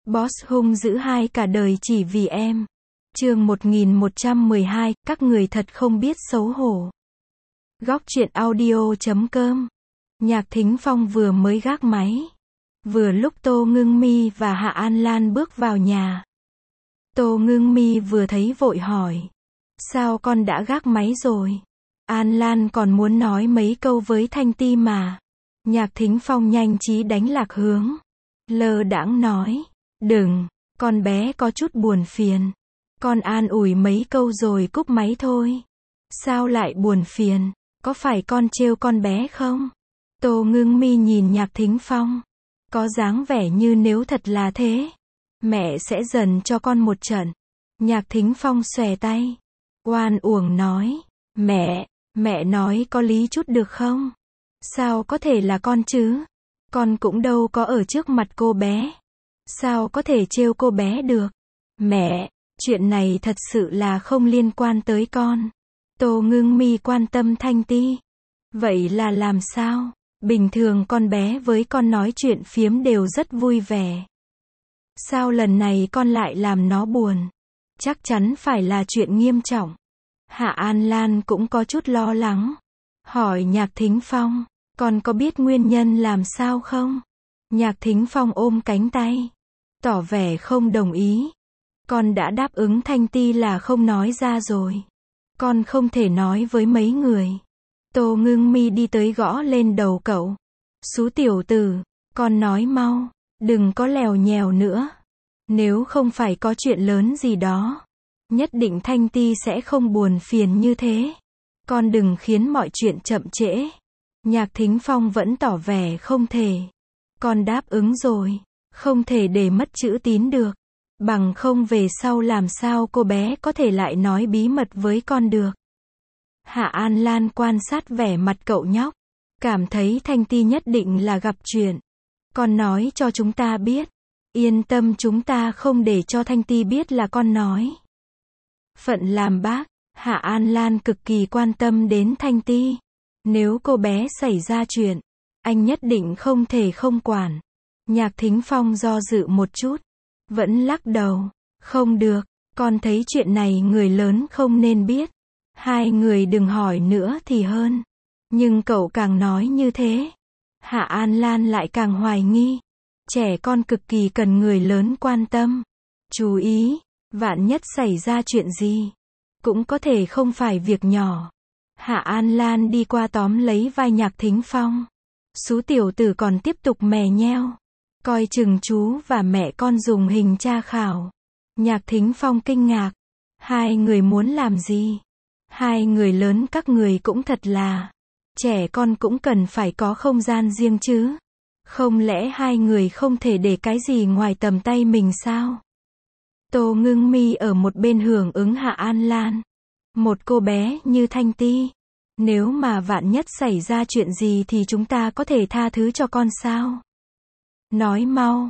Boss hung dữ hai cả đời chỉ vì em. Chương 1112, các người thật không biết xấu hổ. Góc truyện audio.com. Nhạc Thính Phong vừa mới gác máy. Vừa lúc Tô Ngưng Mi và Hạ An Lan bước vào nhà. Tô Ngưng Mi vừa thấy vội hỏi. Sao con đã gác máy rồi? An Lan còn muốn nói mấy câu với Thanh Ti mà. Nhạc Thính Phong nhanh trí đánh lạc hướng. Lơ đãng nói. Đừng, con bé có chút buồn phiền. Con an ủi mấy câu rồi cúp máy thôi. Sao lại buồn phiền? Có phải con trêu con bé không? Tô Ngưng Mi nhìn Nhạc Thính Phong. Có dáng vẻ như nếu thật là thế, mẹ sẽ dần cho con một trận. Nhạc Thính Phong xòe tay. Oan uổng nói. Mẹ nói có lý chút được không? Sao có thể là con chứ? Con cũng đâu có ở trước mặt cô bé. Sao có thể trêu cô bé được? Mẹ, chuyện này thật sự là không liên quan tới con. Tô Ngưng Mi quan tâm Thanh Ti. Vậy là làm sao? Bình thường con bé với con nói chuyện phiếm đều rất vui vẻ. Sao lần này con lại làm nó buồn? Chắc chắn phải là chuyện nghiêm trọng. Hạ An Lan cũng có chút lo lắng. Hỏi Nhạc Thính Phong, con có biết nguyên nhân làm sao không? Nhạc Thính Phong ôm cánh tay, tỏ vẻ không đồng ý. Con đã đáp ứng Thanh Ti là không nói ra rồi. Con không thể nói với mấy người. Tô Ngưng Mi đi tới gõ lên đầu cậu. Xú tiểu tử, con nói mau, đừng có lèo nhèo nữa. Nếu không phải có chuyện lớn gì đó, nhất định Thanh Ti sẽ không buồn phiền như thế. Con đừng khiến mọi chuyện chậm trễ. Nhạc Thính Phong vẫn tỏ vẻ không thể. Con đáp ứng rồi, không thể để mất chữ tín được. Bằng không về sau làm sao cô bé có thể lại nói bí mật với con được. Hạ An Lan quan sát vẻ mặt cậu nhóc. Cảm thấy Thanh Ti nhất định là gặp chuyện. Con nói cho chúng ta biết. Yên tâm, chúng ta không để cho Thanh Ti biết là con nói. Phận làm bác, Hạ An Lan cực kỳ quan tâm đến Thanh Ti. Nếu cô bé xảy ra chuyện, anh nhất định không thể không quản. Nhạc Thính Phong do dự một chút, vẫn lắc đầu. Không được, con thấy chuyện này người lớn không nên biết. Hai người đừng hỏi nữa thì hơn. Nhưng cậu càng nói như thế, Hạ An Lan lại càng hoài nghi. Trẻ con cực kỳ cần người lớn quan tâm, chú ý, vạn nhất xảy ra chuyện gì, cũng có thể không phải việc nhỏ. Hạ An Lan đi qua tóm lấy vai Nhạc Thính Phong. Xú tiểu tử còn tiếp tục mè nheo. Coi chừng chú và mẹ con dùng hình tra khảo. Nhạc Thính Phong kinh ngạc. Hai người muốn làm gì? Hai người lớn các người cũng thật là. Trẻ con cũng cần phải có không gian riêng chứ. Không lẽ hai người không thể để cái gì ngoài tầm tay mình sao? Tô Ngưng Mi ở một bên hưởng ứng Hạ An Lan. Một cô bé như Thanh Ti, nếu mà vạn nhất xảy ra chuyện gì thì chúng ta có thể tha thứ cho con sao? Nói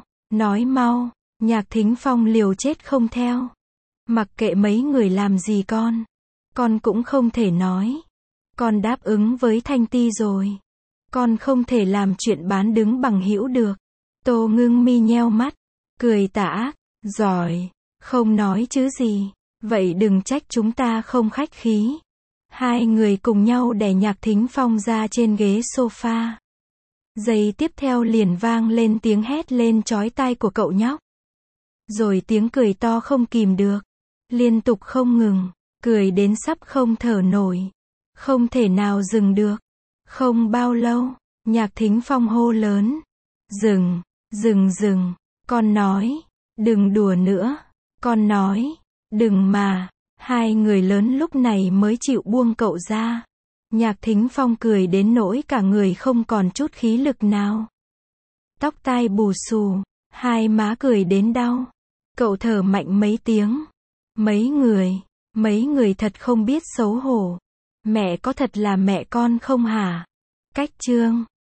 mau, Nhạc Thính Phong liều chết không theo. Mặc kệ mấy người làm gì con cũng không thể nói. Con đáp ứng với Thanh Ti rồi. Con không thể làm chuyện bán đứng bằng hữu được. Tô Ngưng Mi nheo mắt, cười tà ác, giỏi, không nói chứ gì. Vậy đừng trách chúng ta không khách khí. Hai người cùng nhau đè Nhạc Thính Phong ra trên ghế sofa. Giây tiếp theo liền vang lên tiếng hét lên chói tai của cậu nhóc. Rồi tiếng cười to không kìm được. Liên tục không ngừng, cười đến sắp không thở nổi. Không thể nào dừng được. Không bao lâu, Nhạc Thính Phong hô lớn. Dừng, con nói, đừng đùa nữa. Con nói, đừng mà. Hai người lớn lúc này mới chịu buông cậu ra. Nhạc Thính Phong cười đến nỗi cả người không còn chút khí lực nào. Tóc tai bù xù, hai má cười đến đau. Cậu thở mạnh mấy tiếng. Mấy người thật không biết xấu hổ. Mẹ có thật là mẹ con không hả? Cách chương